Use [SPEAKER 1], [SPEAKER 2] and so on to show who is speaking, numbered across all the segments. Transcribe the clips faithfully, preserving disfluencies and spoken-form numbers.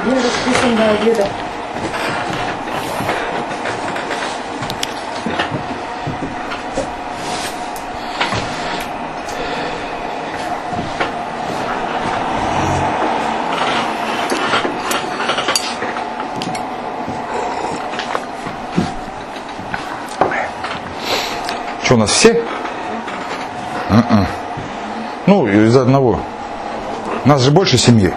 [SPEAKER 1] Я расписан до обеда.
[SPEAKER 2] Что, у нас все? Uh-uh. Ну, из одного. Нас же больше семьи.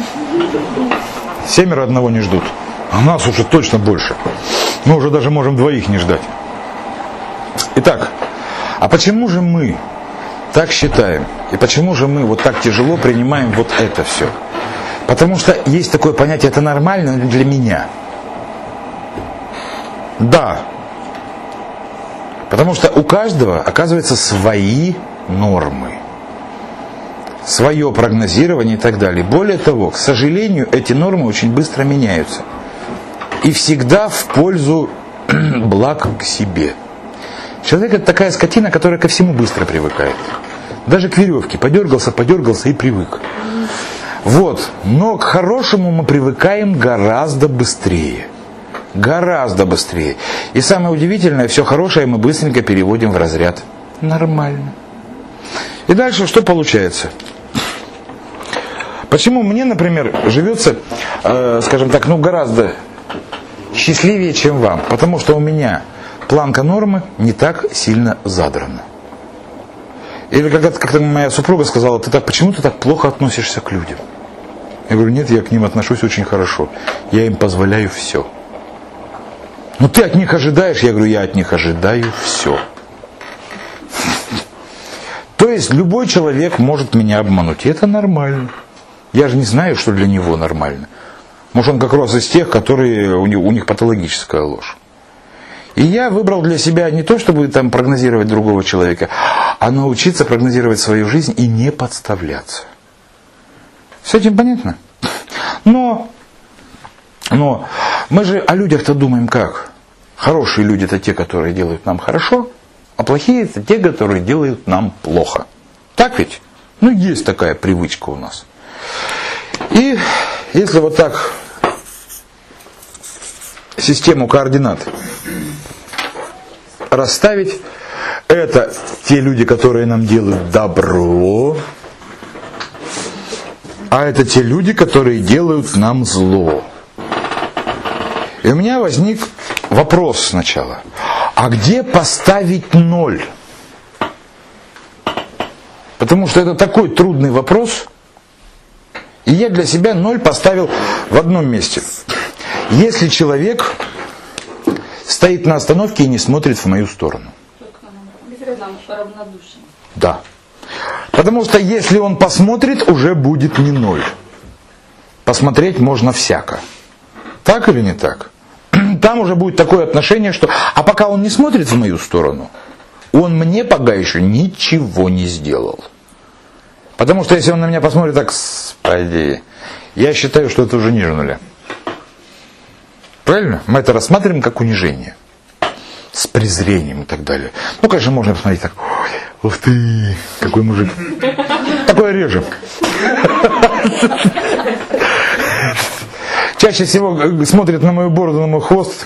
[SPEAKER 2] Семеро одного не ждут. А нас уже точно больше. Мы уже даже можем двоих не ждать. Итак, а почему же мы так считаем? И почему же мы вот так тяжело принимаем вот это все? Потому что есть такое понятие, это нормально для меня. Да. Потому что у каждого, оказывается, свои нормы. Свое прогнозирование и так далее. Более того, к сожалению, эти нормы очень быстро меняются. И всегда в пользу благ к себе. Человек — это такая скотина, которая ко всему быстро привыкает. Даже к веревке. Подергался, подергался и привык. Вот. Но к хорошему мы привыкаем гораздо быстрее. Гораздо быстрее. И самое удивительное, все хорошее мы быстренько переводим в разряд нормально. И дальше что получается? Почему мне, например, живется, э, скажем так, ну гораздо счастливее, чем вам? Потому что у меня планка нормы не так сильно задрана. Или когда-то как-то моя супруга сказала: ты так, почему ты так плохо относишься к людям? Я говорю: нет, я к ним отношусь очень хорошо. Я им позволяю все. Но ты от них ожидаешь? Я говорю: я от них ожидаю все. То есть любой человек может меня обмануть, и это нормально. Я же не знаю, что для него нормально. Может, он как раз из тех, которые у них, у них патологическая ложь. И я выбрал для себя не то, чтобы там прогнозировать другого человека, а научиться прогнозировать свою жизнь и не подставляться. С этим понятно? Но, но мы же о людях-то думаем как? Хорошие люди — это те, которые делают нам хорошо, а плохие — это те, которые делают нам плохо. Так ведь? Ну, есть такая привычка у нас. И если вот так систему координат расставить, это те люди, которые нам делают добро, а это те люди, которые делают нам зло. И у меня возник вопрос сначала. А где поставить ноль? Потому что это такой трудный вопрос. И я для себя ноль поставил в одном месте. Если человек стоит на остановке и не смотрит в мою сторону. Да. Потому что если он посмотрит, уже будет не ноль. Посмотреть можно всяко. Так или не так? Там уже будет такое отношение, что... А пока он не смотрит в мою сторону, он мне пока еще ничего не сделал. Потому что если он на меня посмотрит так, господи, я считаю, что это уже ниже нуля. Правильно? Мы это рассматриваем как унижение. С презрением и так далее. Ну, конечно, можно посмотреть так: ой, ух ты, какой мужик. Такое реже. Чаще всего смотрит на мою бороду, на мой хвост.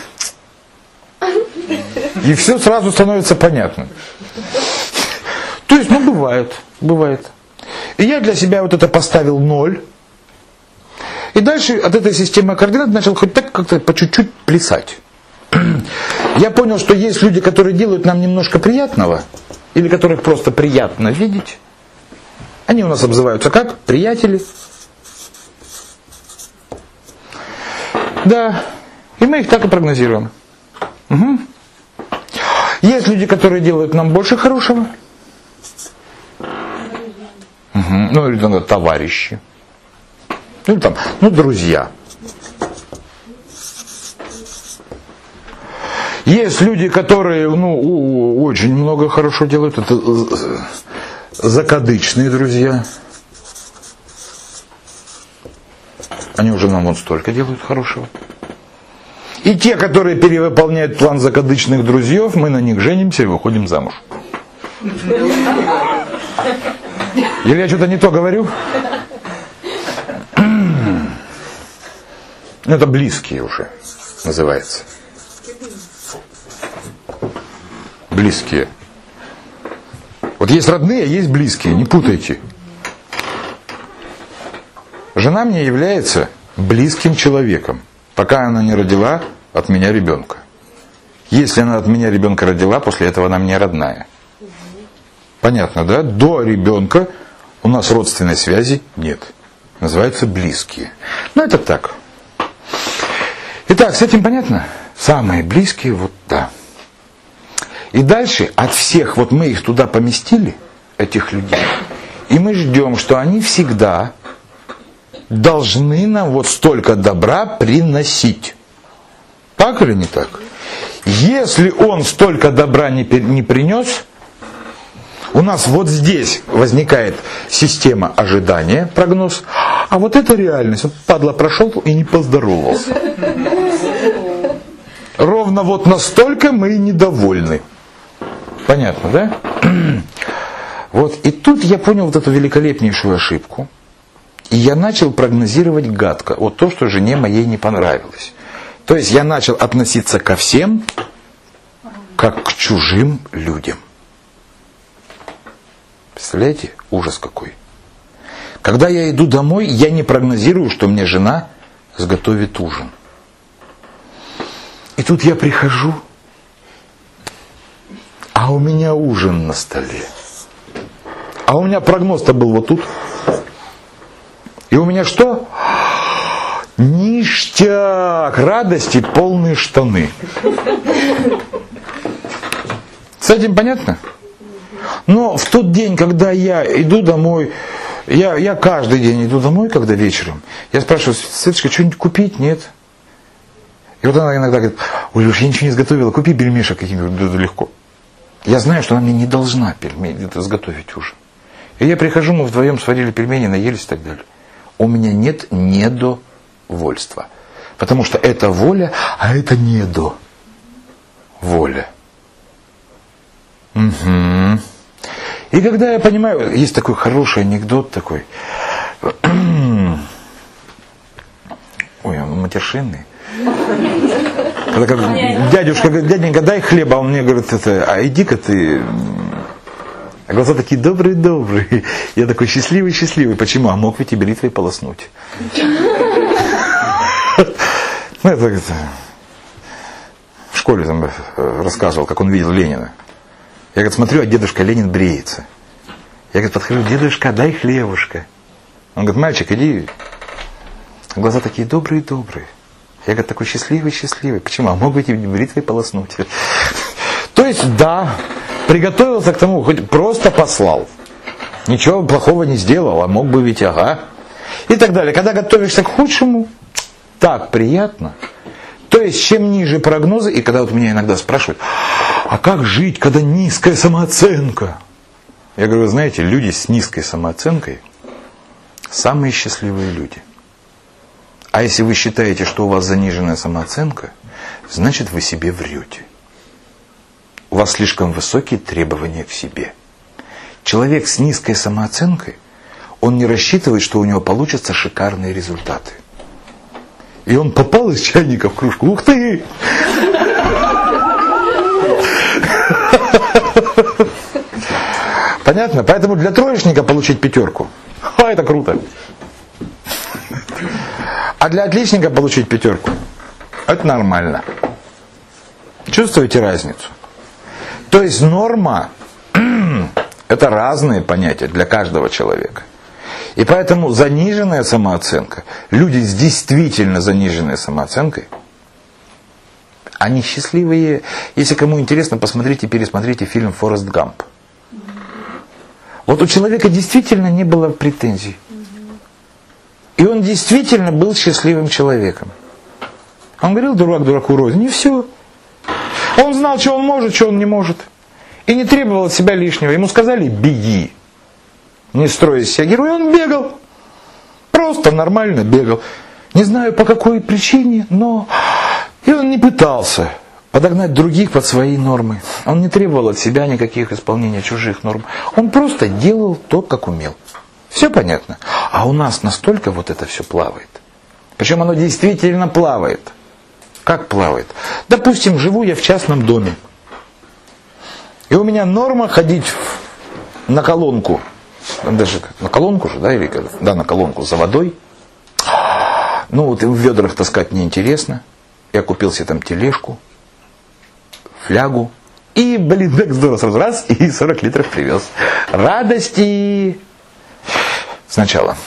[SPEAKER 2] И все сразу становится понятно. То есть, ну, бывает, бывает. И я для себя вот это поставил ноль. И дальше от этой системы координат начал хоть так как-то по чуть-чуть плясать. Я понял, что есть люди, которые делают нам немножко приятного, или которых просто приятно видеть. Они у нас обзываются как? Приятели. Да, и мы их так и прогнозируем. Угу. Есть люди, которые делают нам больше хорошего. Угу. Ну, или там, товарищи. Ну, там, ну, друзья. Есть люди, которые, ну, очень много хорошо делают. Это закадычные друзья. Они уже нам вот столько делают хорошего. И те, которые перевыполняют план закадычных друзей, мы на них женимся и выходим замуж. Или я что-то не то говорю? Это близкие уже называется. Близкие. Вот есть родные, а есть близкие, не путайте. Жена мне является близким человеком, пока она не родила от меня ребенка. Если она от меня ребенка родила, после этого она мне родная. Понятно, да? До ребенка у нас родственной связи нет. Называются близкие. Ну, это так. Итак, с этим понятно? Самые близкие, вот да. И дальше от всех, вот мы их туда поместили, этих людей, и мы ждем, что они всегда должны нам вот столько добра приносить. Так или не так? Если он столько добра не, не принес, у нас вот здесь возникает система ожидания, прогноз, а вот это реальность. Вот падла прошел и не поздоровался. Ровно вот настолько мы недовольны. Понятно, да? Вот, и тут я понял вот эту великолепнейшую ошибку. И я начал прогнозировать гадко. Вот то, что жене моей не понравилось. То есть я начал относиться ко всем, как к чужим людям. Представляете? Ужас какой. Когда я иду домой, я не прогнозирую, что мне жена сготовит ужин. И тут я прихожу, а у меня ужин на столе. А у меня прогноз-то был вот тут. И у меня что? Ништяк! Радости полные штаны. С этим понятно? Но в тот день, когда я иду домой, я, я каждый день иду домой, когда вечером, я спрашиваю: Светочка, что-нибудь купить? Нет. И вот она иногда говорит: ой, уж я ничего не сготовила, купи пельмешек каким-нибудь, легко. Я знаю, что она мне не должна пельмени сготовить ужин. И я прихожу, мы вдвоем сварили пельмени, наелись и так далее. У меня нет недовольства. Потому что это воля, а это недо. Воля. Угу. И когда я понимаю, есть такой хороший анекдот такой. Ой, он матершинный. Когда как, дядюшка говорит: дяденька, дай хлеба, а он мне говорит: это, а иди-ка ты. А глаза такие добрые-добрые. Я такой счастливый-счастливый. Почему? А мог ведь и бритвой полоснуть. Ну, это, это в школе там рассказывал, как он видел Ленина. Я, говорит, смотрю, а дедушка Ленин бреется. Я, говорит, подхожу: дедушка, дай хлебушка. Он говорит: мальчик, иди. А глаза такие добрые-добрые. Я, говорит, такой счастливый-счастливый. Почему? А мог быть и бритвой полоснуть. То есть, да, приготовился к тому, хоть просто послал. Ничего плохого не сделал, а мог бы ведь, ага. И так далее. Когда готовишься к худшему, так приятно. То есть, чем ниже прогнозы, и когда вот меня иногда спрашивают: а как жить, когда низкая самооценка? Я говорю: вы знаете, люди с низкой самооценкой самые счастливые люди. А если вы считаете, что у вас заниженная самооценка, значит, вы себе врете. У вас слишком высокие требования к себе. Человек с низкой самооценкой, он не рассчитывает, что у него получатся шикарные результаты. И он попал из чайника в кружку. Ух ты! Понятно? Поэтому для троечника получить пятерку, а это круто. А для отличника получить пятерку, это нормально. Чувствуете разницу? То есть норма – это разные понятия для каждого человека. И поэтому заниженная самооценка, люди с действительно заниженной самооценкой, они счастливые. Если кому интересно, посмотрите, пересмотрите фильм «Форест Гамп». Вот у человека действительно не было претензий. И он действительно был счастливым человеком. Он говорил: дурак дураку рознь, и все. Он знал, что он может, что он не может. И не требовал от себя лишнего. Ему сказали: беги. Не строй из себя героя. Он бегал. Просто нормально бегал. Не знаю по какой причине, но... И он не пытался подогнать других под свои нормы. Он не требовал от себя никаких исполнения чужих норм. Он просто делал то, как умел. Все понятно? А у нас настолько вот это все плавает. Причем оно действительно плавает. Как плавает? Допустим, живу я в частном доме. И у меня норма ходить на колонку. Даже на колонку же, да? Или, да, на колонку за водой. Ну, вот в ведрах таскать неинтересно. Я купил себе там тележку, флягу. И, блин, так здорово, сразу раз, и сорок литров привез. Радости сначала.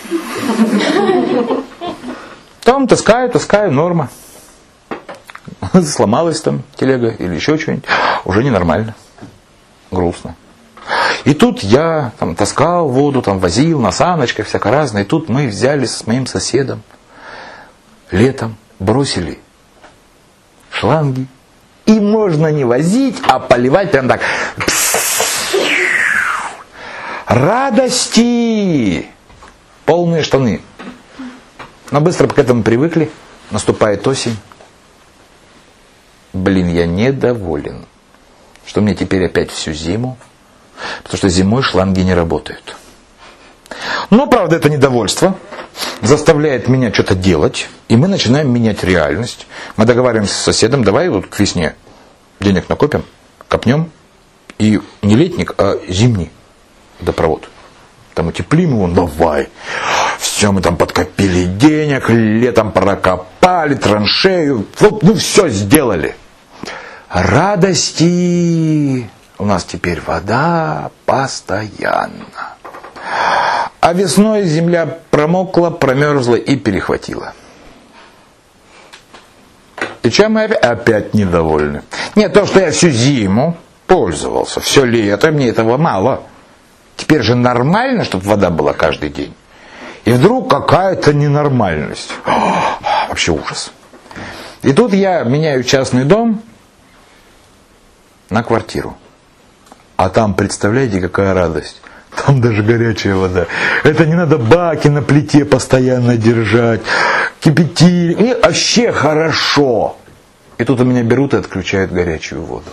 [SPEAKER 2] Там таскаю, таскаю, норма. Сломалась там телега или еще что-нибудь. Уже ненормально. Грустно. И тут я там таскал воду, там возил на саночках, всякое разное. И тут мы взяли с моим соседом летом, бросили шланги. И можно не возить, а поливать прям так. Радости! Полные штаны. Но быстро к этому привыкли. Наступает осень. Блин, я недоволен. Что мне теперь опять всю зиму? Потому что зимой шланги не работают. Но, правда, это недовольство заставляет меня что-то делать. И мы начинаем менять реальность. Мы договариваемся с соседом, давай вот к весне денег накопим, копнем. И не летник, а зимний водопровод. Там утеплим его, давай. Все, мы там подкопили денег, летом прокопали траншею. Ну, все сделали. Радости! У нас теперь вода постоянно. А весной земля промокла, промерзла и перехватила. И чем мы опять, опять недовольны? Нет, то, что я всю зиму пользовался, все лето, мне этого мало. Теперь же нормально, чтобы вода была каждый день. И вдруг какая-то ненормальность. О, вообще ужас. И тут я меняю частный дом на квартиру. А там, представляете, какая радость. Там даже горячая вода. Это не надо баки на плите постоянно держать. Кипятильник. И вообще хорошо. И тут у меня берут и отключают горячую воду.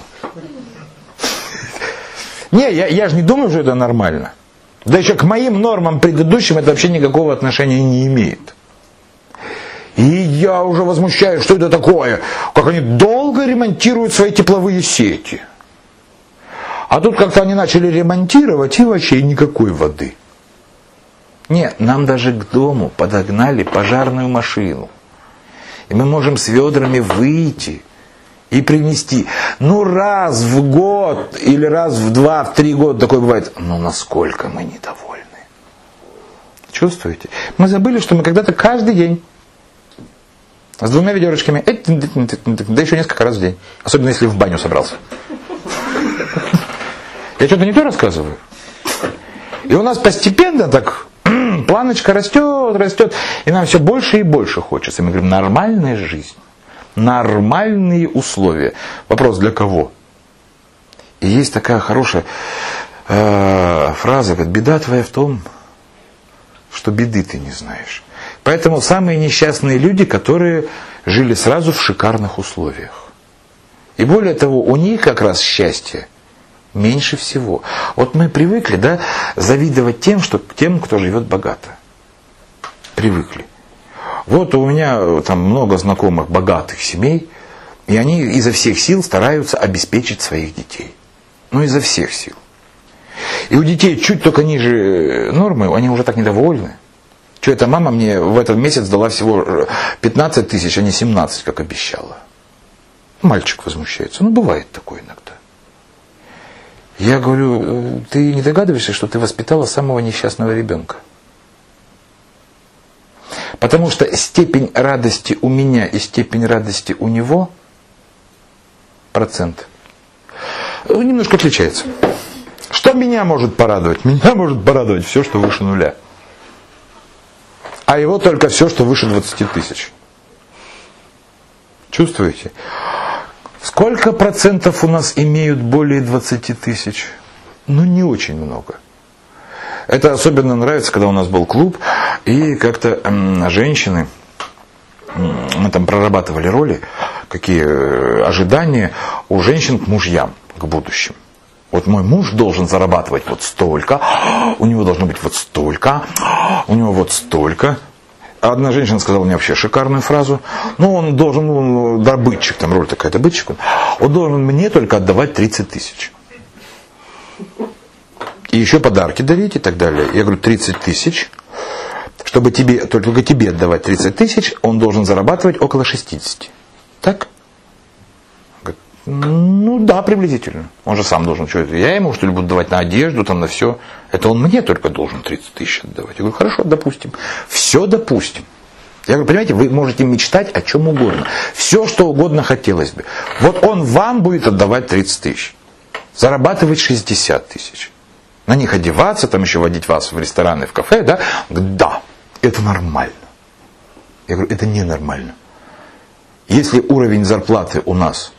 [SPEAKER 2] Не, я, я же не думаю, что это нормально. Да еще к моим нормам предыдущим это вообще никакого отношения не имеет. И я уже возмущаюсь, что это такое. Как они долго ремонтируют свои тепловые сети. А тут как-то они начали ремонтировать, и вообще никакой воды. Нет, нам даже к дому подогнали пожарную машину. И мы можем с ведрами выйти и принести. Ну, раз в год, или раз в два, в три года такое бывает. Но насколько мы недовольны. Чувствуете? Мы забыли, что мы когда-то каждый день с двумя ведерочками, да еще несколько раз в день. Особенно, если в баню собрался. Я что-то не то рассказываю? И у нас постепенно так планочка растет, растет, и нам все больше и больше хочется. И мы говорим, нормальная жизнь, нормальные условия. Вопрос, для кого? И есть такая хорошая э, фраза, говорит, беда твоя в том, что беды ты не знаешь. Поэтому самые несчастные люди, которые жили сразу в шикарных условиях. И более того, у них как раз счастье меньше всего. Вот мы привыкли, да, завидовать тем, что, тем, кто живет богато. Привыкли. Вот у меня там много знакомых богатых семей, и они изо всех сил стараются обеспечить своих детей. Ну, изо всех сил. И у детей чуть только ниже нормы, они уже так недовольны. Что эта мама мне в этот месяц дала всего пятнадцать тысяч, а не семнадцать, как обещала. Мальчик возмущается. Ну, бывает такое иногда. Я говорю, ты не догадываешься, что ты воспитала самого несчастного ребенка? Потому что степень радости у меня и степень радости у него процент немножко отличается. Что меня может порадовать? Меня может порадовать все, что выше нуля. А его только все, что выше двадцати тысяч. Чувствуете? Сколько процентов у нас имеют более двадцати тысяч? Ну, не очень много. Это особенно нравится, когда у нас был клуб, и как-то м, женщины, м, мы там прорабатывали роли, какие ожидания у женщин к мужьям, к будущим. Вот мой муж должен зарабатывать вот столько, у него должно быть вот столько, у него вот столько. Одна женщина сказала мне вообще шикарную фразу. Ну, он должен, он, добытчик, там роль такая, добытчик, он, он должен мне только отдавать тридцать тысяч. И еще подарки дарить и так далее. Я говорю, тридцать тысяч. Чтобы тебе, только тебе отдавать тридцать тысяч, он должен зарабатывать около шестьдесят. Так? Говорит, ну да, приблизительно. Он же сам должен. Что это? Я ему что ли буду давать на одежду, там, на все. Это он мне только должен тридцать тысяч отдавать. Я говорю, хорошо, допустим. Все допустим. Я говорю, понимаете, вы можете мечтать о чем угодно. Все, что угодно хотелось бы. Вот он вам будет отдавать тридцать тысяч. Зарабатывать шестьдесят тысяч. На них одеваться, там еще водить вас в рестораны, в кафе, да? Да, это нормально. Я говорю, это ненормально. Если уровень зарплаты у нас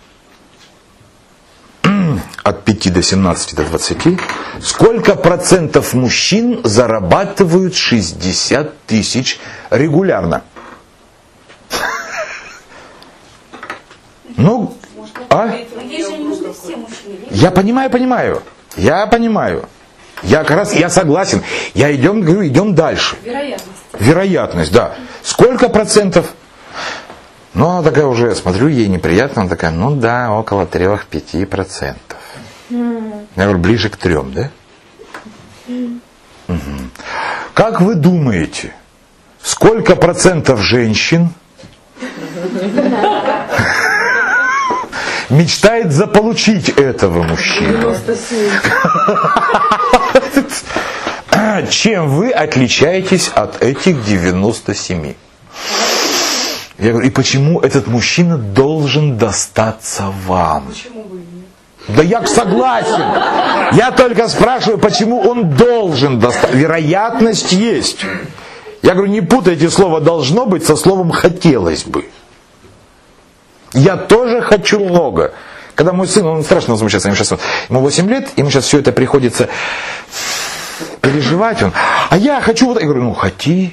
[SPEAKER 2] от пяти до семнадцати до двадцати, сколько процентов мужчин зарабатывают шестьдесят тысяч регулярно? Ну, а? Я понимаю, понимаю. Я понимаю. Я как раз, я согласен. Я идем, говорю, идем дальше.
[SPEAKER 1] Вероятность.
[SPEAKER 2] Вероятность, да. Сколько процентов? Ну, она такая уже, смотрю, ей неприятно. Она такая, ну да, около трех-пяти процентов. Mm. Я говорю, ближе к трем, да? Mm. Угу. Как вы думаете, сколько процентов женщин мечтает заполучить этого мужчину? Чем вы отличаетесь от этих девяноста семи? Я говорю, и почему этот мужчина должен достаться вам?
[SPEAKER 1] Почему вы нет?
[SPEAKER 2] Да я согласен. Я только спрашиваю, почему он должен достаться. Вероятность есть. Я говорю, не путайте слово «должно быть» со словом «хотелось бы». Я тоже хочу много. Когда мой сын, он страшно возмущается, ему сейчас ему восемь лет, ему сейчас все это приходится переживать. Он, а я хочу вот, я говорю, ну хоти.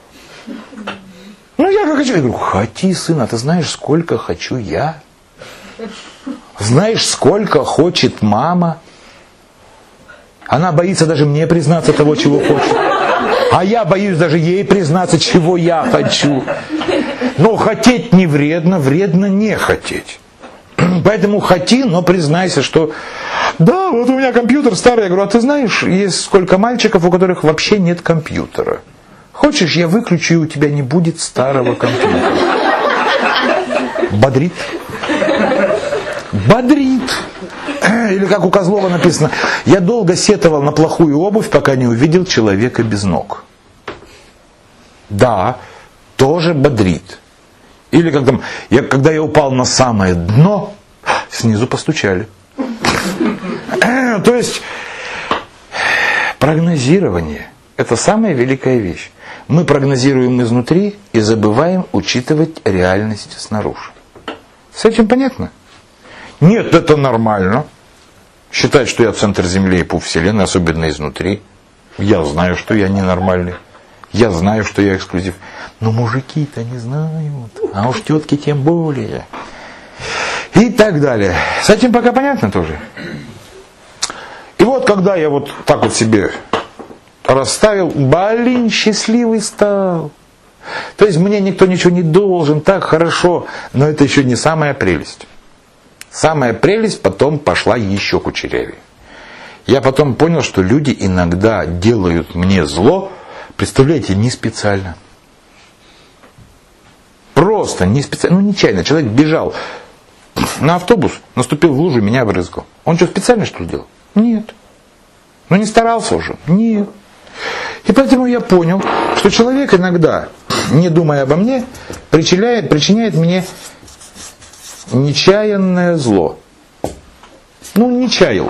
[SPEAKER 2] Ну я как хочу, я говорю, хоти, сын, а ты знаешь, сколько хочу я? Знаешь, сколько хочет мама? Она боится даже мне признаться того, чего хочет. А я боюсь даже ей признаться, чего я хочу. Но хотеть не вредно, вредно не хотеть. Поэтому хоти, но признайся, что да, вот у меня компьютер старый. Я говорю, а ты знаешь, есть сколько мальчиков, у которых вообще нет компьютера. Хочешь, я выключу, и у тебя не будет старого компьютера. Бодрит. Бодрит. Или как у Козлова написано, я долго сетовал на плохую обувь, пока не увидел человека без ног. Да, тоже бодрит. Или как там, я, когда я упал на самое дно, снизу постучали. То есть, прогнозирование – это самая великая вещь. Мы прогнозируем изнутри и забываем учитывать реальность снаружи. С этим понятно? Нет, это нормально. Считать, что я центр Земли и пуп Вселенной, особенно изнутри. Я знаю, что я ненормальный. Я знаю, что я эксклюзив. Но мужики-то не знают. А уж тетки тем более. И так далее. С этим пока понятно тоже. И вот когда я вот так вот себе расставил, блин, счастливый стал. То есть мне никто ничего не должен, так хорошо. Но это еще не самая прелесть. Самая прелесть потом пошла еще кучерявее. Я потом понял, что люди иногда делают мне зло, представляете, не специально. Просто не специально, ну нечаянно. Человек бежал на автобус, наступил в лужу, меня обрызгал. Он что, специально что ли делал? Нет. Ну не старался уже? Нет. И поэтому я понял, что человек иногда, не думая обо мне, причиняет, причиняет мне нечаянное зло. Ну, не чаял.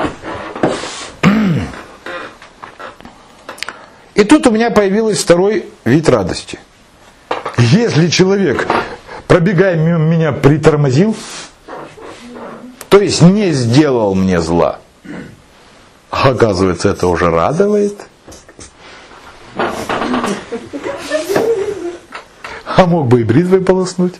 [SPEAKER 2] И тут у меня появился второй вид радости. Если человек, пробегая мимо меня, притормозил, то есть не сделал мне зла, оказывается, это уже радует. А мог бы и бритвой полоснуть.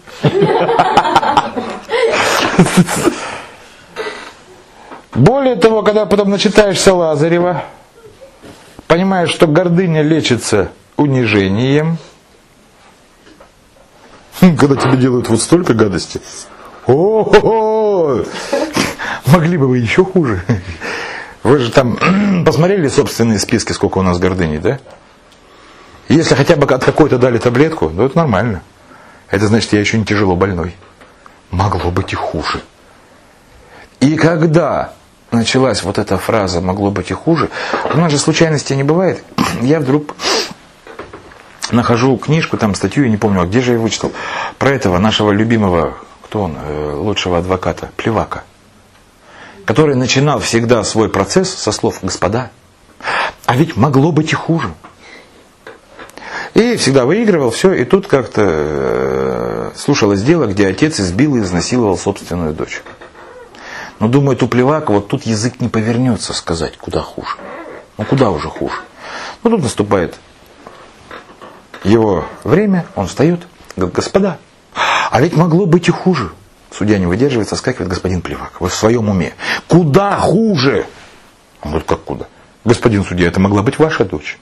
[SPEAKER 2] Более того, когда потом начитаешься Лазарева, понимаешь, что гордыня лечится унижением, Когда тебе делают вот столько гадости. О-о-о! Могли бы вы еще хуже. Вы же там посмотрели собственные списки, сколько у нас гордыни, да? Если хотя бы от какой-то дали таблетку, ну это нормально. Это значит, я еще не тяжело больной. Могло быть и хуже. И когда началась вот эта фраза «могло быть и хуже», у нас же случайностей не бывает. Я вдруг нахожу книжку, там статью, я не помню, а где же я вычитал, про этого нашего любимого, кто он, лучшего адвоката, Плевака, который начинал всегда свой процесс со слов «господа, а ведь могло быть и хуже». И всегда выигрывал все, и тут как-то э, слушалось дело, где отец избил и изнасиловал собственную дочь. Но думает, у Плевака вот тут язык не повернется сказать, куда хуже. Ну куда уже хуже. Ну тут наступает его время, он встает, говорит: господа, а ведь могло быть и хуже. Судья не выдерживает, соскакивает: господин Плевак, вы в своем уме. Куда хуже? Он говорит: как куда? Господин судья, это могла быть ваша дочь.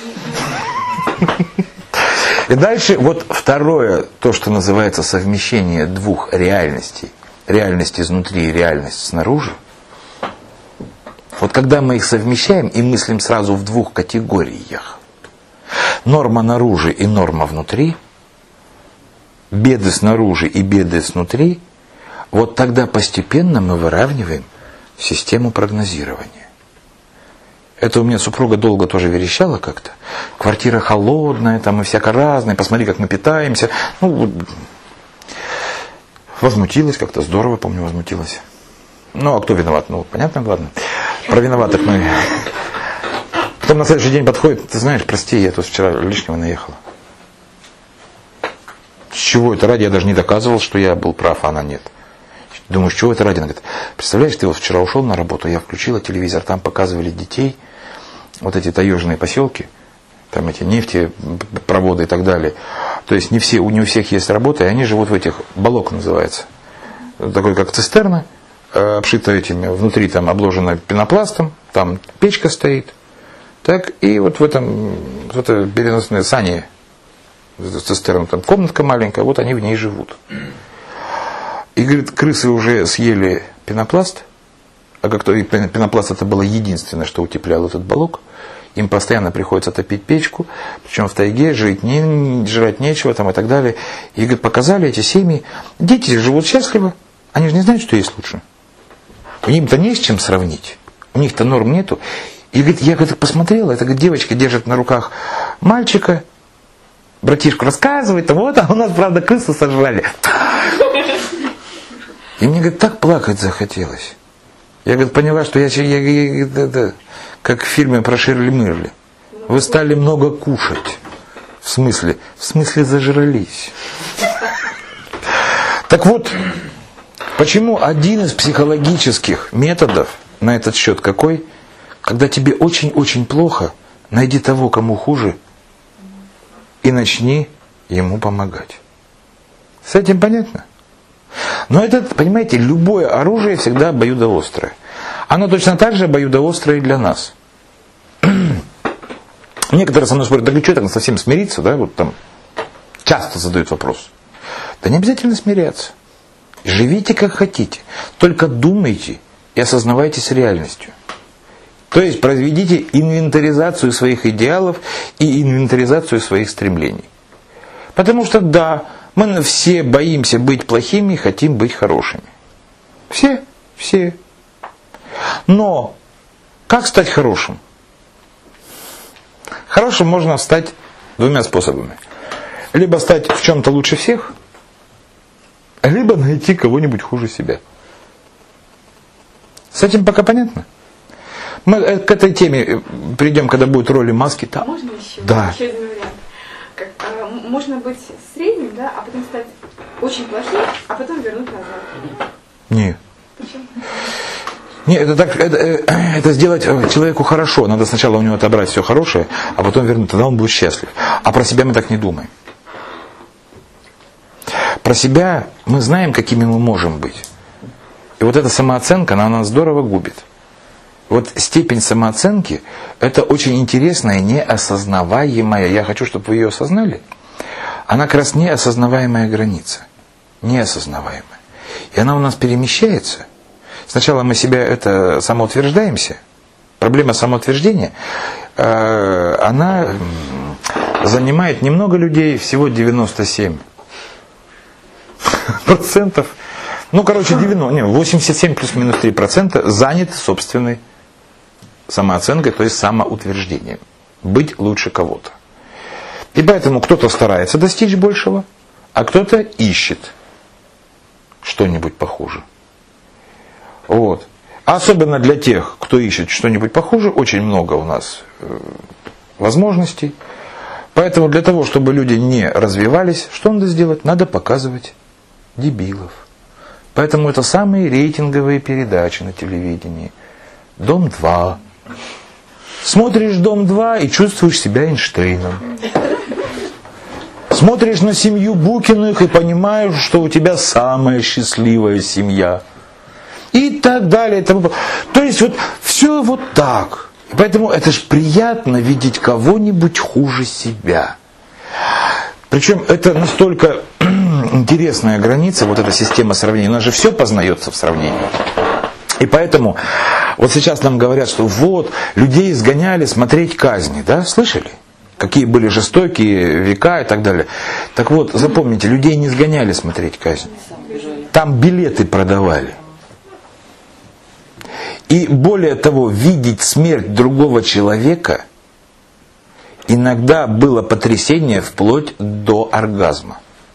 [SPEAKER 2] И дальше вот второе, то, что называется совмещение двух реальностей. Реальность изнутри и реальность снаружи. Вот когда мы их совмещаем и мыслим сразу в двух категориях. Норма наружу и норма внутри. Беды снаружи и беды снутри. Вот тогда постепенно мы выравниваем систему прогнозирования. Это у меня супруга долго тоже верещала как-то. Квартира холодная, там и всяко разное. Посмотри, как мы питаемся. Ну, возмутилась как-то, здорово, помню, возмутилась. Ну, а кто виноват? Ну, понятно, ладно. Про виноватых мы... Потом на следующий день подходит: ты знаешь, прости, я тут вчера лишнего наехала. С чего это ради? Я даже не доказывал, что я был прав, а она нет. Думаю, с чего это ради? Она говорит: представляешь, ты вот вчера ушел на работу, я включила телевизор, там показывали детей, вот эти таежные поселки, там эти нефтепроводы и так далее. То есть не, все, не у всех есть работа, и они живут в этих, балок называется. Такой как цистерна, обшита этими, внутри там обложена пенопластом, там печка стоит. Так, и вот в этом, в это переносные сани, цистерна, там комнатка маленькая, вот они в ней живут. И, говорит, крысы уже съели пенопласт, а как то и пенопласт это было единственное, что утепляло этот балок. Им постоянно приходится топить печку, причем в тайге, жить не, жрать нечего там и так далее. И, говорит, показали эти семьи, дети живут счастливо, они же не знают, что есть лучше. Им-то не с чем сравнить, у них-то норм нету. И, говорит, я говорит, посмотрела, это, говорит, девочка держит на руках мальчика, братишку рассказывает, вот, а у нас, правда, крысу сожрали. И мне, говорит, так плакать захотелось. Я, говорит, поняла, что я, я, я это, как в фильме про Ширли Мырли. Вы стали много кушать. В смысле? В смысле зажрались. Так вот, почему один из психологических методов на этот счет какой? Когда тебе очень-очень плохо, найди того, кому хуже, и начни ему помогать. С этим понятно? Но это, понимаете, любое оружие всегда обоюдоострое. Оно точно так же обоюдоострое и для нас. Некоторые со мной спорят: да что так совсем смириться, да? Вот там часто задают вопрос. Да не обязательно смиряться. Живите как хотите. Только думайте и осознавайтесь реальностью. То есть произведите инвентаризацию своих идеалов и инвентаризацию своих стремлений. Потому что да, мы все боимся быть плохими и хотим быть хорошими. Все, все. Но как стать хорошим? Хорошим можно стать двумя способами. Либо стать в чем-то лучше всех, либо найти кого-нибудь хуже себя. С этим пока понятно? Мы к этой теме придем, когда будут роли маски. Там.
[SPEAKER 1] Можно еще?
[SPEAKER 2] Да.
[SPEAKER 1] Еще один вариант. Как, а, можно быть средним, да, а потом стать очень плохим, а потом вернуть назад.
[SPEAKER 2] Нет.
[SPEAKER 1] Почему?
[SPEAKER 2] Нет, это, так, это, это сделать человеку хорошо. Надо сначала у него отобрать все хорошее, а потом вернуть. Тогда он будет счастлив. А про себя мы так не думаем. Про себя мы знаем, какими мы можем быть. И вот эта самооценка, она нас здорово губит. Вот степень самооценки – это очень интересная, неосознаваемая. Я хочу, чтобы вы ее осознали. она как раз неосознаваемая граница. Неосознаваемая. И она у нас перемещается. Сначала мы себя это самоутверждаемся. Проблема самоутверждения, э, она занимает немного людей, всего девяносто семь процентов. Ну, короче, девяносто, не, восемьдесят семь плюс-минус три процента заняты собственной самооценкой, то есть самоутверждением. Быть лучше кого-то. И поэтому кто-то старается достичь большего, а кто-то ищет что-нибудь похуже. Вот. Особенно для тех, кто ищет что-нибудь похуже, очень много у нас э, возможностей. Поэтому для того, чтобы люди не развивались, что надо сделать? Надо показывать дебилов. Поэтому это самые рейтинговые передачи на телевидении. Дом два. Смотришь Дом два и чувствуешь себя Эйнштейном. Смотришь на семью Букиных и понимаешь, что у тебя самая счастливая семья. И так далее. И тому. То есть вот все вот так. И поэтому это же приятно видеть кого-нибудь хуже себя. Причем это настолько интересная граница, вот эта система сравнения. У нас же все познается в сравнении. И поэтому вот сейчас нам говорят, что вот людей изгоняли смотреть казни. Да? Слышали? Какие были жестокие века и так далее. Так вот, запомните, людей не сгоняли смотреть казни. Там билеты продавали. И более того, видеть смерть другого человека иногда было потрясение вплоть до оргазма.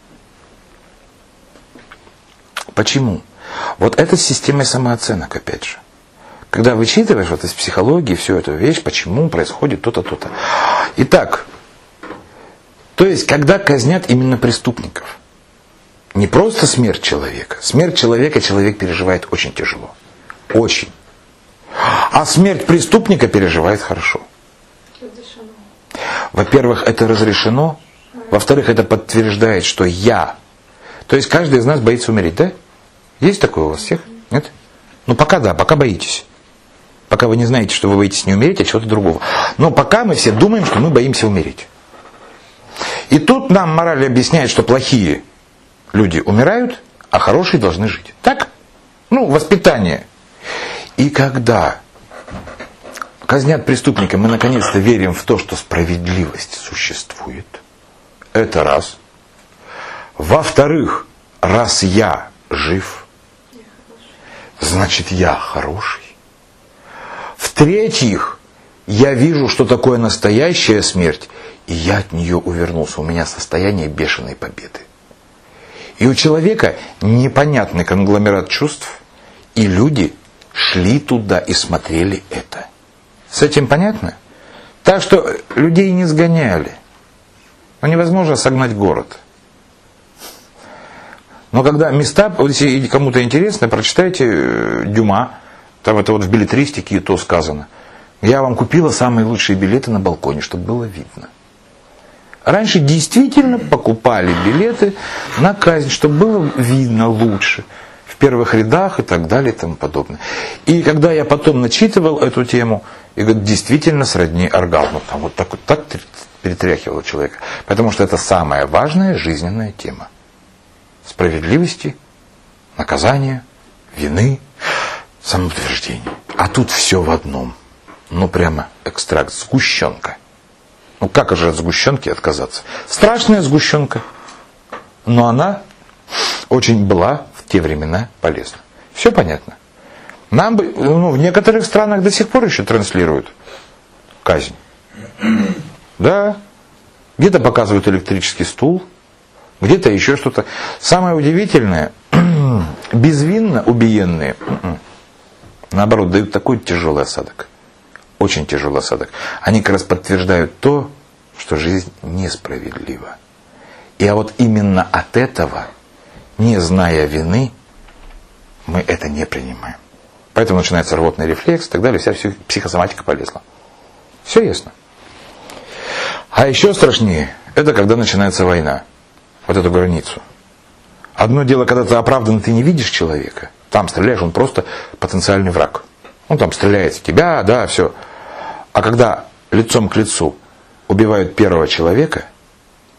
[SPEAKER 2] Почему? Вот это с системой самооценок, опять же. Когда вычитываешь вот из психологии всю эту вещь, почему происходит то-то, то-то. Итак, то есть, когда казнят именно преступников, не просто смерть человека. Смерть человека человек переживает очень тяжело. Очень. А смерть преступника переживает хорошо.
[SPEAKER 1] Разрешено.
[SPEAKER 2] Во-первых, это разрешено. Во-вторых, это подтверждает, что я. То есть каждый из нас боится умереть, да? Есть такое у вас всех? Нет? Ну пока да, пока боитесь. Пока вы не знаете, что вы боитесь не умереть, а чего-то другого. Но пока мы все думаем, что мы боимся умереть. И тут нам мораль объясняет, что плохие люди умирают, а хорошие должны жить. Так? Ну, воспитание. И когда казнят преступника, мы наконец-то верим в то, что справедливость существует. Это раз. Во-вторых, раз я жив, значит я хороший. В-третьих, я вижу, что такое настоящая смерть, и я от нее увернулся. У меня состояние бешеной победы. И у человека непонятный конгломерат чувств, и люди шли туда и смотрели это. С этим понятно? Так что людей не сгоняли. Но невозможно согнать город. Но когда места, вот если кому-то интересно, прочитайте Дюма, там это вот в беллетристике и то сказано. Я вам купила самые лучшие билеты на балконе, чтобы было видно. Раньше действительно покупали билеты на казнь, чтобы было видно лучше. В первых рядах и так далее и тому подобное. И когда я потом начитывал эту тему, я говорю, действительно сродни оргазму. Там вот так вот так перетряхивало человека. Потому что это самая важная жизненная тема. Справедливости, наказания, вины, самоутверждения. А тут все в одном. Ну прямо экстракт, сгущенка. Ну как же от сгущенки отказаться? Страшная сгущенка. Но она очень была в те времена полезна. Все понятно. Нам бы, ну, в некоторых странах до сих пор еще транслируют казнь. Да. Где-то показывают электрический стул, где-то еще что-то. Самое удивительное, безвинно убиенные, наоборот, дают такой тяжелый осадок. Очень тяжелый осадок. Они как раз подтверждают то, что жизнь несправедлива. И а вот именно от этого, не зная вины, мы это не принимаем. Поэтому начинается рвотный рефлекс и так далее, вся психосоматика полезла. Все ясно. А еще страшнее, это когда начинается война. Вот эту границу. Одно дело, когда ты оправданно ты не видишь человека, там стреляешь, он просто потенциальный враг. Он там стреляет в тебя, да, все. А когда лицом к лицу убивают первого человека,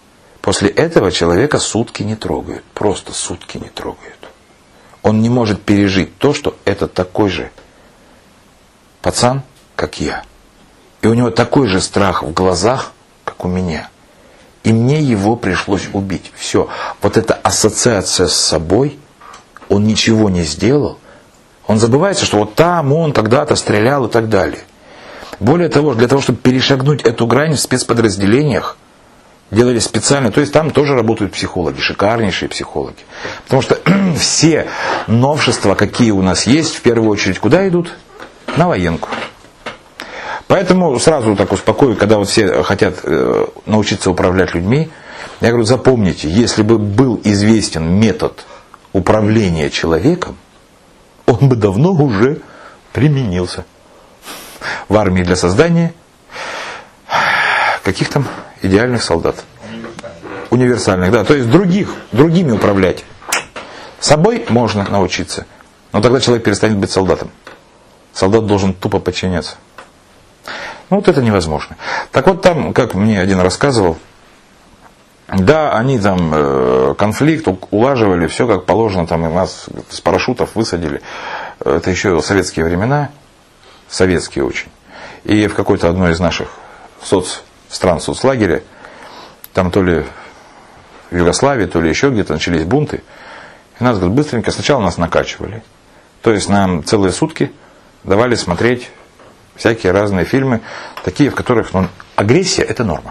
[SPEAKER 2] После этого человека сутки не трогают. Просто сутки не трогают. Он не может пережить то, что это такой же пацан, как я. И у него такой же страх в глазах, как у меня. И мне его пришлось убить. Все. Вот эта ассоциация с собой, он ничего не сделал. Он забывается, что вот там он когда-то стрелял и так далее. Более того, для того, чтобы перешагнуть эту грань в спецподразделениях, делали специально, то есть там тоже работают психологи, шикарнейшие психологи. Потому что все новшества, какие у нас есть, в первую очередь куда идут? На военку. Поэтому сразу так успокою, когда вот все хотят э, научиться управлять людьми, я говорю, запомните, если бы был известен метод управления человеком, он бы давно уже применился в армии для создания каких там идеальных солдат. Универсальных. Универсальных, да. То есть других, другими управлять. Собой можно научиться, но тогда человек перестанет быть солдатом. Солдат должен тупо подчиняться. Ну вот это невозможно. Так вот там, как мне один рассказывал, да, они там э, конфликт улаживали, все как положено, там и нас с парашютов высадили. Это еще советские времена, советские очень. И в какой-то одной из наших соц, стран соцлагеря, там то ли в Югославии, то ли еще где-то начались бунты. И нас, говорит, быстренько, сначала нас накачивали. То есть нам целые сутки давали смотреть всякие разные фильмы, такие, в которых ну, агрессия – это норма.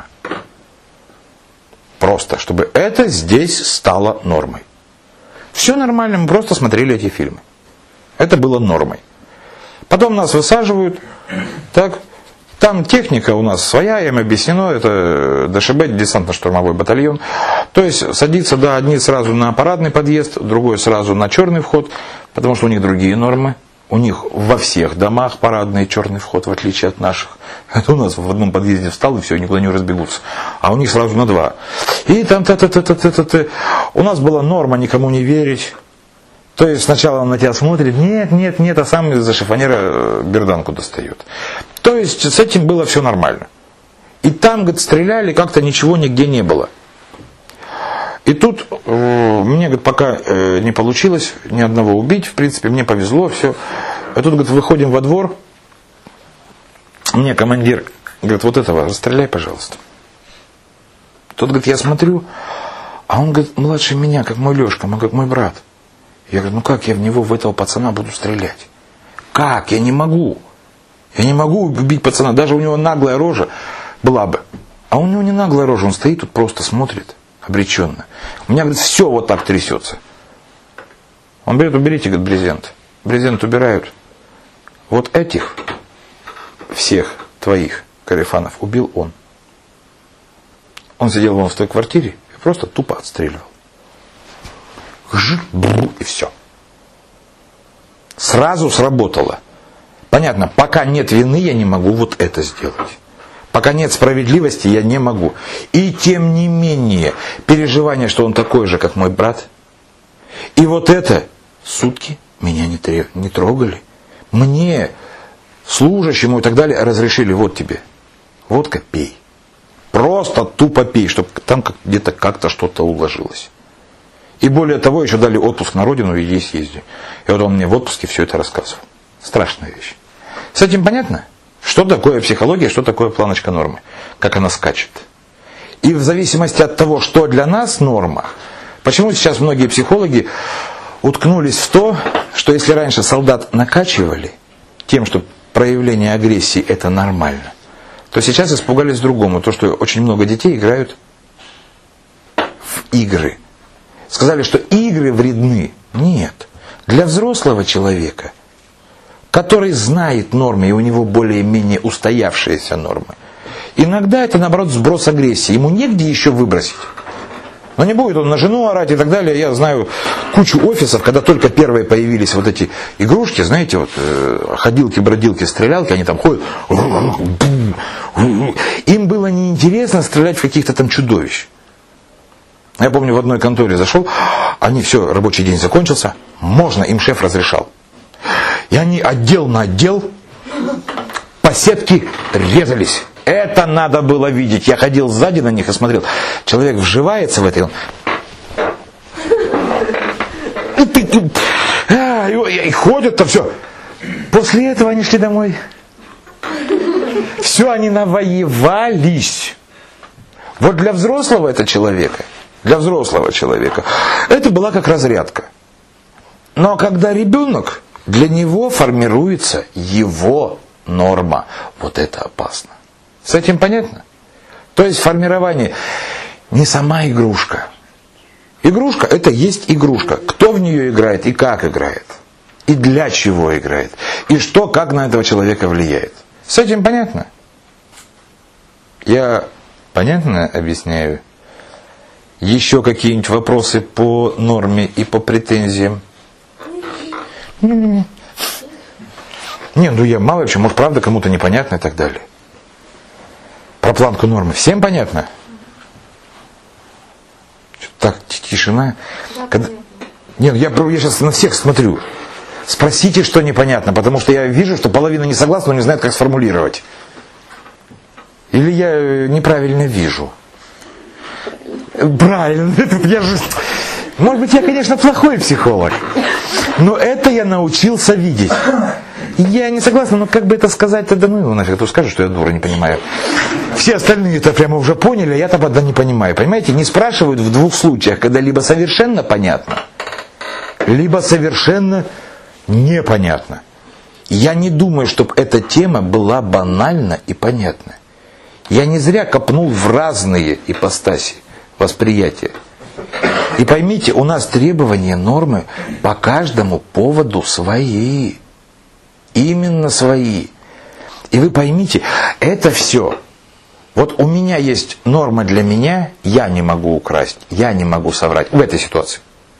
[SPEAKER 2] Просто, чтобы это здесь стало нормой. Все нормально, мы просто смотрели эти фильмы. Это было нормой. Потом нас высаживают, так, там техника у нас своя, им объяснено, это ДШБ, десантно-штурмовой батальон. То есть садится, да, одни сразу на парадный подъезд, другой сразу на черный вход, потому что у них другие нормы. У них во всех домах парадный черный вход, в отличие от наших. Это у нас в одном подъезде встал и все, никуда не разбегутся. А у них сразу на два. И там та-та-та-та-та-та. У нас была норма никому не верить. То есть сначала он на тебя смотрит, нет, нет, нет, а сам из-за шифонера берданку достает. То есть с этим было все нормально. И там, говорит, стреляли, как-то ничего нигде не было. И тут э, мне, говорит, пока э, не получилось ни одного убить, в принципе, мне повезло, все. И тут, говорит, выходим во двор, мне командир говорит, вот этого расстреляй, пожалуйста. Тут, говорит, я смотрю, а он, говорит, младше меня, как мой Лешка, как мой брат. Я говорю, ну как я в него, в этого пацана буду стрелять? Как? Я не могу. Я не могу убить пацана, даже у него наглая рожа была бы. А у него не наглая рожа, он стоит тут просто смотрит. Обреченно. У меня, говорит, все вот так трясется. Он берет, уберите, говорит, брезент. Брезент убирают. Вот этих всех твоих корефанов убил он. Он сидел вон в той квартире и просто тупо отстреливал. И все. Сразу сработало. Понятно, пока нет вины, я не могу вот это сделать. Пока нет справедливости, я не могу. И тем не менее, переживание, что он такой же, как мой брат. И вот это сутки меня не, треб... не трогали. Мне, служащему и так далее, разрешили, вот тебе, водка, пей. Просто тупо пей, чтобы там где-то как-то что-то уложилось. И более того, еще дали отпуск на родину, иди съезди. И вот он мне в отпуске все это рассказывал. Страшная вещь. С этим понятно? Что такое психология, что такое планочка нормы, как она скачет. И в зависимости от того, что для нас норма, почему сейчас многие психологи уткнулись в то, что если раньше солдат накачивали тем, что проявление агрессии это нормально, то сейчас испугались другому, то, что очень много детей играют в игры. Сказали, что игры вредны. Нет. Для взрослого человека, который знает нормы, и у него более-менее устоявшиеся нормы. Иногда это, наоборот, сброс агрессии. Ему негде еще выбросить. Но не будет он на жену орать и так далее. Я знаю кучу офисов, когда только первые появились вот эти игрушки, знаете, вот ходилки, бродилки, стрелялки, они там ходят. Им было неинтересно стрелять в каких-то там чудовищ. Я помню, в одной конторе зашел, они все, рабочий день закончился, можно, им шеф разрешал. И они отдел на отдел по сетке резались. Это надо было видеть. Я ходил сзади на них и смотрел. Человек вживается в это, и он... И ходят-то все. После этого они шли домой. Все, они навоевались. Вот для взрослого это человека, для взрослого человека, это была как разрядка. Но когда ребенок, для него формируется его норма. Вот это опасно. С этим понятно? То есть формирование не сама игрушка. Игрушка это есть игрушка. Кто в нее играет и как играет. И для чего играет. И что, как на этого человека влияет. С этим понятно? Я понятно объясняю? Еще какие-нибудь вопросы по норме и по претензиям? Не, ну я мало ли, может правда кому-то непонятно и так далее. Про планку нормы всем понятно? Так, тишина.
[SPEAKER 1] Да,
[SPEAKER 2] Когда... Нет, я, я сейчас на всех смотрю. Спросите, что непонятно, потому что я вижу, что половина не согласна, но не знает, как сформулировать. Или я неправильно вижу? Правильно. Я же... Может быть, я, конечно, плохой психолог, но это я научился видеть. Я не согласна, но как бы это сказать, тогда ну его нафиг, то скажет, что я дура, не понимаю. Все остальные это прямо уже поняли, а я тогда не понимаю. Понимаете, не спрашивают в двух случаях, когда либо совершенно понятно, либо совершенно непонятно. Я не думаю, чтобы эта тема была банальна и понятна. Я не зря копнул в разные ипостаси восприятия. И поймите, у нас требования нормы по каждому поводу свои. Именно свои. И вы поймите, это все. Вот у меня есть норма для меня, я не могу украсть, я не могу соврать в этой ситуации.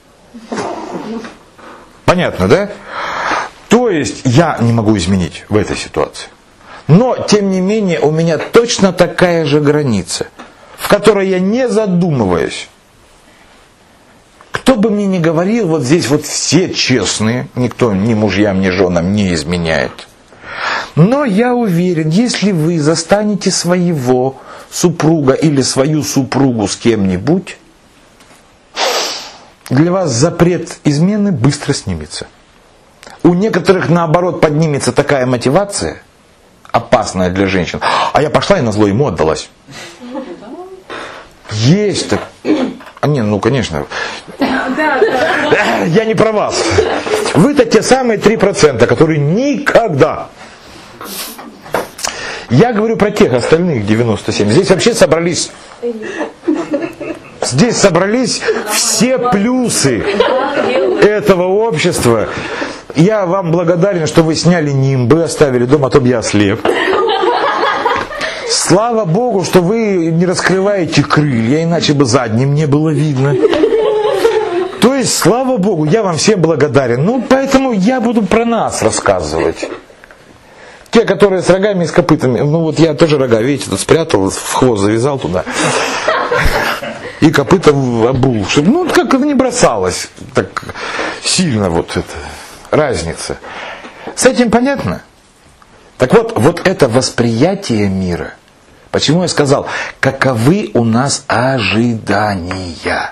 [SPEAKER 2] Понятно, да? То есть я не могу изменить в этой ситуации. Но, тем не менее, у меня точно такая же граница, в которой я не задумываюсь. Кто бы мне ни говорил, вот здесь вот все честные, никто ни мужьям, ни женам не изменяет. Но я уверен, если вы застанете своего супруга или свою супругу с кем-нибудь, для вас запрет измены быстро снимется. У некоторых, наоборот, поднимется такая мотивация, опасная для женщин. А я пошла и назло ему отдалась. Есть так. А не, ну конечно. Я не про вас. Вы-то те самые три процента, которые никогда. Я говорю про тех остальных девяносто семь. Здесь вообще собрались. Здесь собрались все плюсы этого общества. Я вам благодарен, что вы сняли нимбы, оставили дома, а то бы я ослеп. Слава Богу, что вы не раскрываете крылья, иначе бы задним не было видно. То есть, слава Богу, я вам всем благодарен. Ну, поэтому я буду про нас рассказывать. Те, которые с рогами и с копытами. Ну, вот я тоже рога, видите, тут спрятал, в хвост завязал туда. И копыта обул. Ну, как это не бросалось так сильно вот это. Разница. С этим понятно? Так вот, вот это восприятие мира. Почему я сказал, каковы у нас ожидания?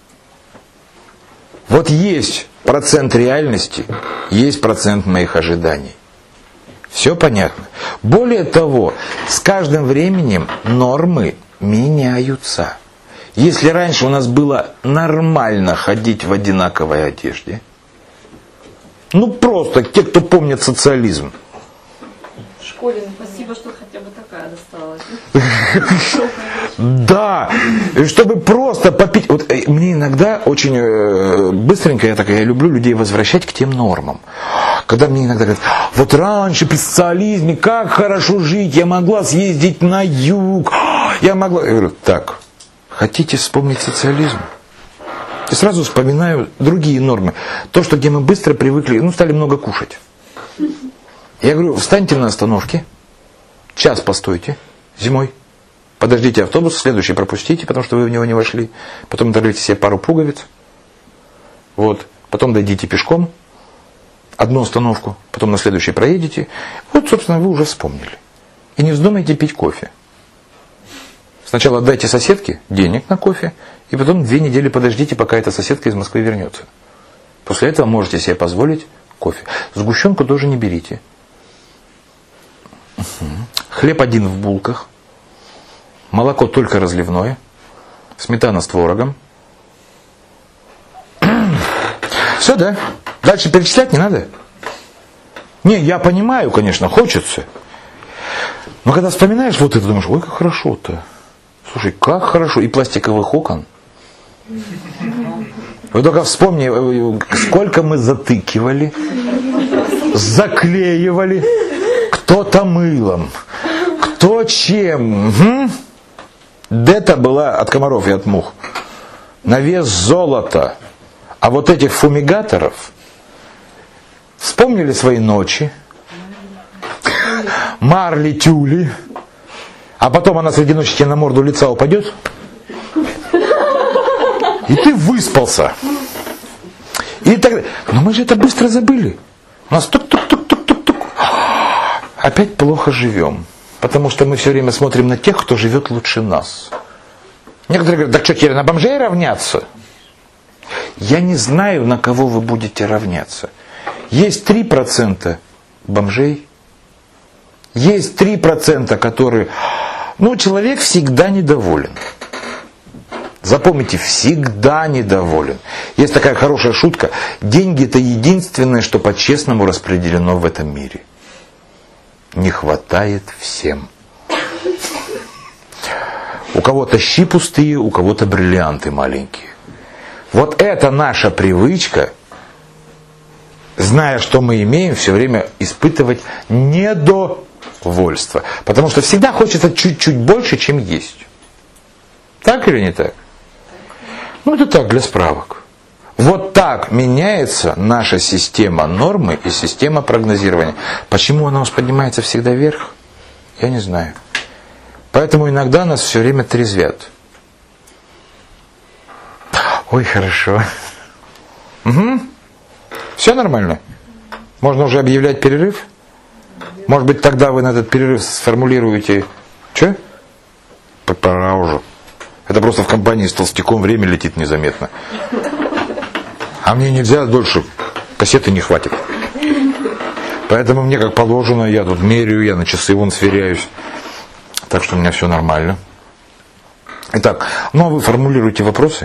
[SPEAKER 2] Вот есть процент реальности, есть процент моих ожиданий. Все понятно. Более того, с каждым временем нормы меняются. Если раньше у нас было нормально ходить в одинаковой одежде, ну просто те, кто помнит социализм.
[SPEAKER 3] В школе, спасибо, что хотя бы такая досталась.
[SPEAKER 2] Да, чтобы просто попить. Вот мне иногда очень быстренько, я так, я люблю людей возвращать к тем нормам. Когда мне иногда говорят, вот раньше при социализме как хорошо жить, я могла съездить на юг, я могла. Я говорю, так, хотите вспомнить социализм? И сразу вспоминаю другие нормы. То, что где мы быстро привыкли, ну, стали много кушать. Я говорю, встаньте на остановке, час постойте, зимой, подождите автобус, следующий пропустите, потому что вы в него не вошли, потом оторвите себе пару пуговиц, вот, потом дойдите пешком, одну остановку, потом на следующей проедете, вот, собственно, вы уже вспомнили. И не вздумайте пить кофе. Сначала отдайте соседке денег на кофе, и потом две недели подождите, пока эта соседка из Москвы вернется. После этого можете себе позволить кофе. Сгущенку тоже не берите. Угу. Хлеб один в булках. Молоко только разливное. Сметана с творогом. Все, да? Дальше перечислять не надо? Не, я понимаю, конечно, хочется. Но когда вспоминаешь вот это, думаешь, ой, как хорошо-то. Слушай, как хорошо. И пластиковых окон. Вы только вспомни, сколько мы затыкивали, заклеивали, кто-то мылом, кто чем. Угу. Дета была от комаров и от мух. На вес золота. А вот этих фумигаторов вспомнили свои ночи, марли, тюли, а потом она среди ночи тебе на морду лица упадет, и ты выспался. И так... Но мы же это быстро забыли. У нас тук-тук-тук-тук-тук-тук. Опять плохо живем. Потому что мы все время смотрим на тех, кто живет лучше нас. Некоторые говорят, да что, теперь на бомжей равняться? Я не знаю, на кого вы будете равняться. Есть три процента бомжей. Есть три процента, которые... Ну, человек всегда недоволен. Запомните, всегда недоволен. Есть такая хорошая шутка. Деньги – это единственное, что по-честному распределено в этом мире. Не хватает всем. У кого-то щи пустые, у кого-то бриллианты маленькие. Вот это наша привычка, зная, что мы имеем, все время испытывать недовольство. Потому что всегда хочется чуть-чуть больше, чем есть. Так или не так? Ну, это так, для справок. Вот так меняется наша система нормы и система прогнозирования. Почему она у нас поднимается всегда вверх? Я не знаю. Поэтому иногда нас все время трезвят. Ой, хорошо. Угу. Все нормально? Можно уже объявлять перерыв? Может быть, тогда вы на этот перерыв сформулируете... Че? Пора уже. Это просто в компании с толстяком время летит незаметно. А мне нельзя дольше, кассеты не хватит. Поэтому мне как положено, я тут меряю, я на часы вон сверяюсь. Так что у меня все нормально. Итак, ну а вы формулируете вопросы.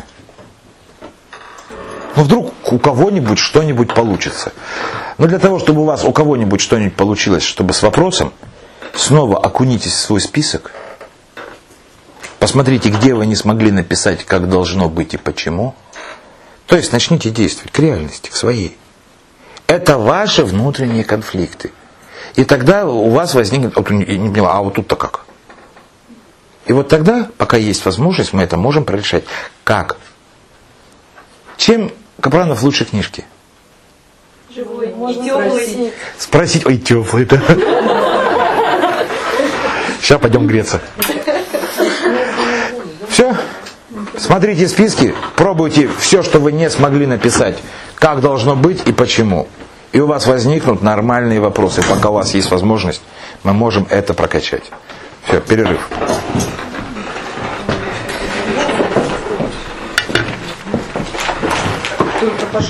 [SPEAKER 2] Ну вдруг у кого-нибудь что-нибудь получится. Но для того, чтобы у вас у кого-нибудь что-нибудь получилось, чтобы с вопросом, снова окунитесь в свой список. Посмотрите, где вы не смогли написать, как должно быть и почему. То есть начните действовать к реальности, к своей. Это ваши внутренние конфликты. И тогда у вас возникнет... Не поняла, а вот тут-то как? И вот тогда, пока есть возможность, мы это можем прорешать. Как? Чем Капранов лучше книжки?
[SPEAKER 3] Живой и теплый.
[SPEAKER 2] Спросить, ой, теплый, да? Сейчас пойдем греться. Все? Смотрите списки, пробуйте все, что вы не смогли написать, как должно быть и почему. И у вас возникнут нормальные вопросы. Пока у вас есть возможность, мы можем это прокачать. Все, перерыв.